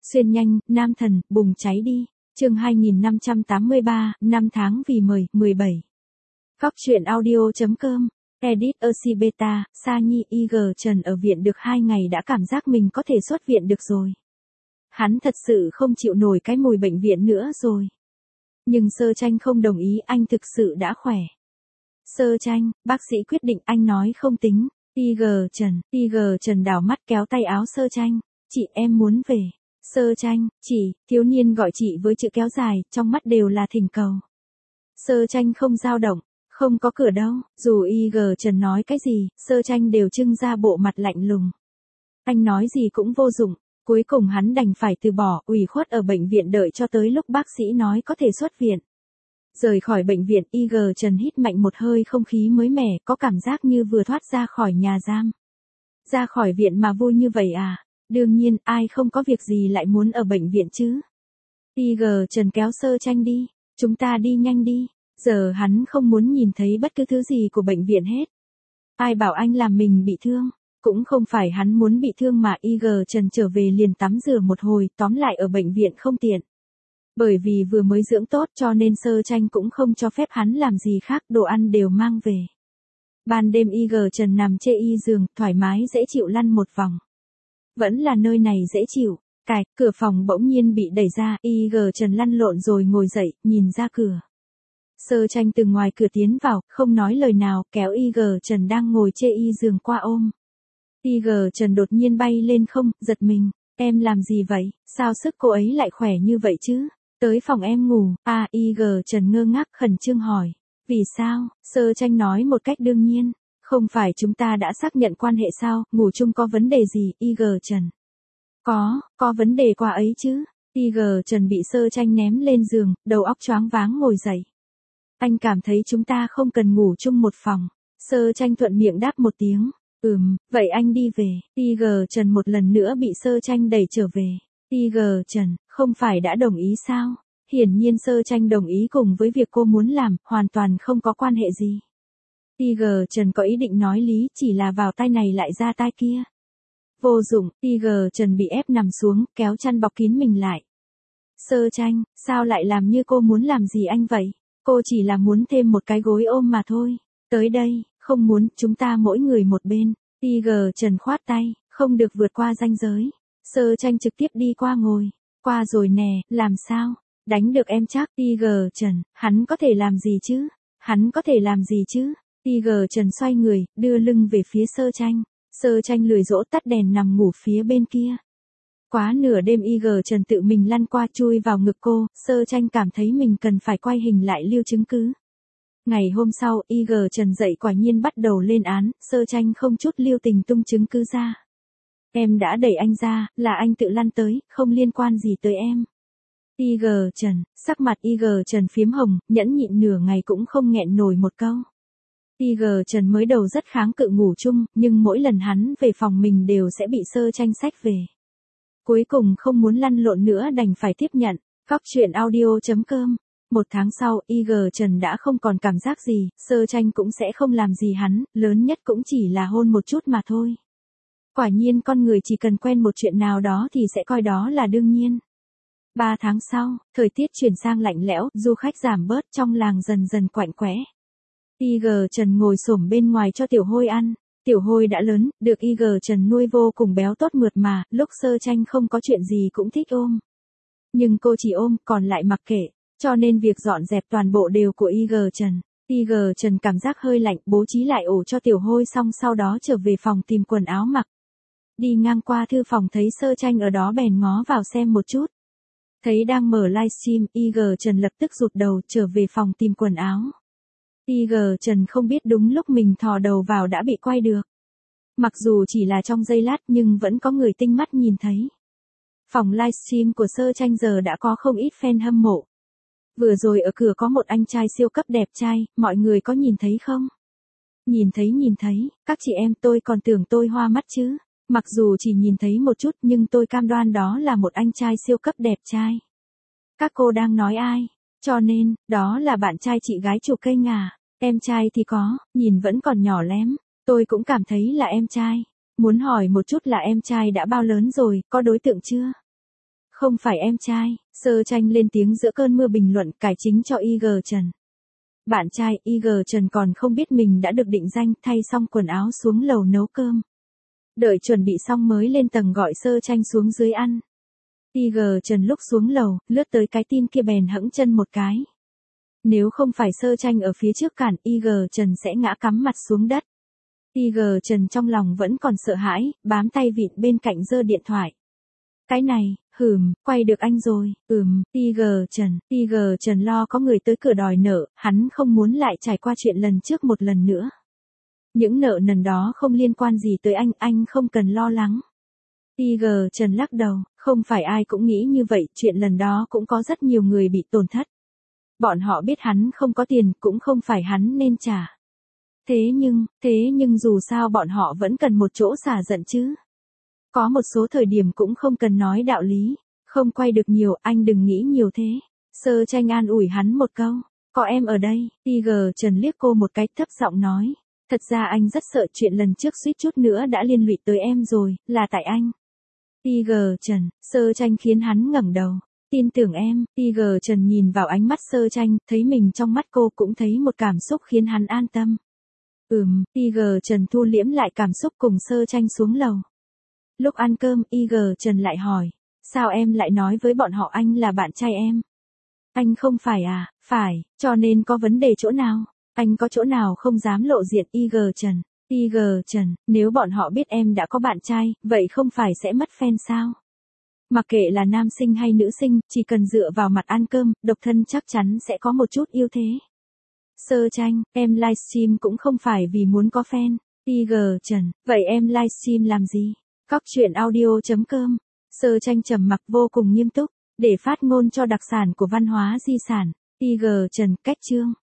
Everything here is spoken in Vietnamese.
Xuyên nhanh, nam thần, bùng cháy đi. Chương 2583, năm tháng vì mời, 17. Góc truyện audio.com. Edit Oxy Beta, Sa Nhi IG Trần ở viện được 2 ngày đã cảm giác mình có thể xuất viện được rồi. Hắn thật sự không chịu nổi cái mùi bệnh viện nữa rồi. Nhưng Sơ Tranh không đồng ý, anh thực sự đã khỏe. Sơ Tranh, bác sĩ quyết định, anh nói không tính. IG Trần đảo mắt kéo tay áo Sơ Tranh. Chị em muốn về. Sơ Tranh, chị, thiếu niên gọi chị với chữ kéo dài, trong mắt đều là thỉnh cầu. Sơ Tranh không dao động, không có cửa đâu, dù IG Trần nói cái gì, Sơ Tranh đều trưng ra bộ mặt lạnh lùng. Anh nói gì cũng vô dụng, cuối cùng hắn đành phải từ bỏ, ủy khuất ở bệnh viện đợi cho tới lúc bác sĩ nói có thể xuất viện. Rời khỏi bệnh viện, IG Trần hít mạnh một hơi không khí mới mẻ, có cảm giác như vừa thoát ra khỏi nhà giam. Ra khỏi viện mà vui như vậy à? Đương nhiên, ai không có việc gì lại muốn ở bệnh viện chứ. IG Trần kéo Sơ Tranh đi, chúng ta đi nhanh đi, giờ hắn không muốn nhìn thấy bất cứ thứ gì của bệnh viện hết. Ai bảo anh làm mình bị thương, cũng không phải hắn muốn bị thương mà. IG Trần trở về liền tắm rửa một hồi, tóm lại ở bệnh viện không tiện. Bởi vì vừa mới dưỡng tốt cho nên Sơ Tranh cũng không cho phép hắn làm gì khác, đồ ăn đều mang về. Ban đêm IG Trần nằm chê y giường, thoải mái dễ chịu lăn một vòng. Vẫn là nơi này dễ chịu. Cạch, cửa phòng bỗng nhiên bị đẩy ra, IG Trần lăn lộn rồi ngồi dậy, nhìn ra cửa. Sơ Tranh từ ngoài cửa tiến vào, không nói lời nào, kéo IG Trần đang ngồi chê y giường qua ôm. IG Trần đột nhiên bay lên không, giật mình. Em làm gì vậy, sao sức cô ấy lại khỏe như vậy chứ? Tới phòng em ngủ. IG Trần ngơ ngác khẩn trương hỏi. Vì sao? Sơ Tranh nói một cách đương nhiên. Không phải chúng ta đã xác nhận quan hệ sao, ngủ chung có vấn đề gì, IG Trần? Có vấn đề qua ấy chứ. IG Trần bị Sơ Tranh ném lên giường, đầu óc choáng váng ngồi dậy. Anh cảm thấy chúng ta không cần ngủ chung một phòng. Sơ Tranh thuận miệng đáp một tiếng. Vậy anh đi về. IG Trần một lần nữa bị Sơ Tranh đẩy trở về. IG Trần, không phải đã đồng ý sao? Hiển nhiên Sơ Tranh đồng ý cùng với việc cô muốn làm, hoàn toàn không có quan hệ gì. IG Trần có ý định nói lý, chỉ là vào tai này lại ra tai kia. Vô dụng, IG Trần bị ép nằm xuống, kéo chăn bọc kín mình lại. Sơ Tranh, sao lại làm như cô muốn làm gì anh vậy? Cô chỉ là muốn thêm một cái gối ôm mà thôi. Tới đây, không muốn, chúng ta mỗi người một bên. IG Trần khoát tay, không được vượt qua ranh giới. Sơ Tranh trực tiếp đi qua ngồi. Qua rồi nè, làm sao? Đánh được em chắc. IG Trần, hắn có thể làm gì chứ? IG Trần xoay người, đưa lưng về phía Sơ Tranh. Sơ Tranh lười dỗ tắt đèn nằm ngủ phía bên kia. Quá nửa đêm IG Trần tự mình lăn qua chui vào ngực cô, Sơ Tranh cảm thấy mình cần phải quay hình lại lưu chứng cứ. Ngày hôm sau, IG Trần dậy quả nhiên bắt đầu lên án, Sơ Tranh không chút lưu tình tung chứng cứ ra. Em đã đẩy anh ra, là anh tự lăn tới, không liên quan gì tới em. IG Trần, sắc mặt IG Trần phiếm hồng, nhẫn nhịn nửa ngày cũng không nghẹn nổi một câu. IG Trần mới đầu rất kháng cự ngủ chung, nhưng mỗi lần hắn về phòng mình đều sẽ bị Sơ Tranh xách về. Cuối cùng không muốn lăn lộn nữa đành phải tiếp nhận. Góc truyện audio.com. 1 tháng sau, IG Trần đã không còn cảm giác gì, Sơ Tranh cũng sẽ không làm gì hắn, lớn nhất cũng chỉ là hôn một chút mà thôi. Quả nhiên con người chỉ cần quen một chuyện nào đó thì sẽ coi đó là đương nhiên. 3 tháng sau, thời tiết chuyển sang lạnh lẽo, du khách giảm bớt, trong làng dần dần quạnh quẽ. IG Trần ngồi xổm bên ngoài cho Tiểu Hôi ăn. Tiểu Hôi đã lớn, được IG Trần nuôi vô cùng béo tốt mượt mà, lúc Sơ Tranh không có chuyện gì cũng thích ôm. Nhưng cô chỉ ôm, còn lại mặc kệ, cho nên việc dọn dẹp toàn bộ đều của IG Trần. IG Trần cảm giác hơi lạnh, bố trí lại ổ cho Tiểu Hôi xong sau đó trở về phòng tìm quần áo mặc. Đi ngang qua thư phòng thấy Sơ Tranh ở đó bèn ngó vào xem một chút. Thấy đang mở livestream, IG Trần lập tức rụt đầu trở về phòng tìm quần áo. IG Trần không biết đúng lúc mình thò đầu vào đã bị quay được. Mặc dù chỉ là trong giây lát nhưng vẫn có người tinh mắt nhìn thấy. Phòng livestream của Sơ Tranh giờ đã có không ít fan hâm mộ. Vừa rồi ở cửa có một anh trai siêu cấp đẹp trai, mọi người có nhìn thấy không? Nhìn thấy, các chị em tôi còn tưởng tôi hoa mắt chứ. Mặc dù chỉ nhìn thấy một chút nhưng tôi cam đoan đó là một anh trai siêu cấp đẹp trai. Các cô đang nói ai? Cho nên, đó là bạn trai chị gái chụp cây ngà. Em trai thì có, nhìn vẫn còn nhỏ lém. Tôi cũng cảm thấy là em trai. Muốn hỏi một chút là em trai đã bao lớn rồi, có đối tượng chưa? Không phải em trai, Sơ Tranh lên tiếng giữa cơn mưa bình luận cải chính cho IG Trần. Bạn trai IG Trần còn không biết mình đã được định danh, thay xong quần áo xuống lầu nấu cơm. Đợi chuẩn bị xong mới lên tầng gọi Sơ Tranh xuống dưới ăn. IG Trần lúc xuống lầu, lướt tới cái tin kia bèn hẫng chân một cái. Nếu không phải Sơ Tranh ở phía trước cản, IG Trần sẽ ngã cắm mặt xuống đất. IG Trần trong lòng vẫn còn sợ hãi, bám tay vịn bên cạnh giơ điện thoại. Cái này, quay được anh rồi, IG Trần lo có người tới cửa đòi nợ, hắn không muốn lại trải qua chuyện lần trước một lần nữa. Những nợ nần đó không liên quan gì tới anh không cần lo lắng. IG Trần lắc đầu, không phải ai cũng nghĩ như vậy, chuyện lần đó cũng có rất nhiều người bị tổn thất. Bọn họ biết hắn không có tiền, cũng không phải hắn nên trả. Thế nhưng dù sao bọn họ vẫn cần một chỗ xả giận chứ. Có một số thời điểm cũng không cần nói đạo lý, không quay được nhiều, anh đừng nghĩ nhiều thế. Sơ Tranh an ủi hắn một câu, có em ở đây, IG Trần liếc cô một cái thấp giọng nói. Thật ra anh rất sợ chuyện lần trước suýt chút nữa đã liên lụy tới em rồi, là tại anh. IG Trần, Sơ Tranh khiến hắn ngẩng đầu. Tin tưởng em, IG Trần nhìn vào ánh mắt Sơ Tranh, thấy mình trong mắt cô cũng thấy một cảm xúc khiến hắn an tâm. IG Trần thu liễm lại cảm xúc cùng Sơ Tranh xuống lầu. Lúc ăn cơm, IG Trần lại hỏi, sao em lại nói với bọn họ anh là bạn trai em? Anh không phải à? Phải, cho nên có vấn đề chỗ nào? Anh có chỗ nào không dám lộ diện? IG Trần, nếu bọn họ biết em đã có bạn trai, vậy không phải sẽ mất fan sao? Mặc kệ là nam sinh hay nữ sinh, chỉ cần dựa vào mặt ăn cơm, độc thân chắc chắn sẽ có một chút ưu thế. Sơ Tranh, em livestream cũng không phải vì muốn có fan. IG Trần, vậy em livestream làm gì? Cóc truyện audio.com. Sơ Tranh trầm mặc vô cùng nghiêm túc, để phát ngôn cho đặc sản của văn hóa di sản. IG Trần, cách chương.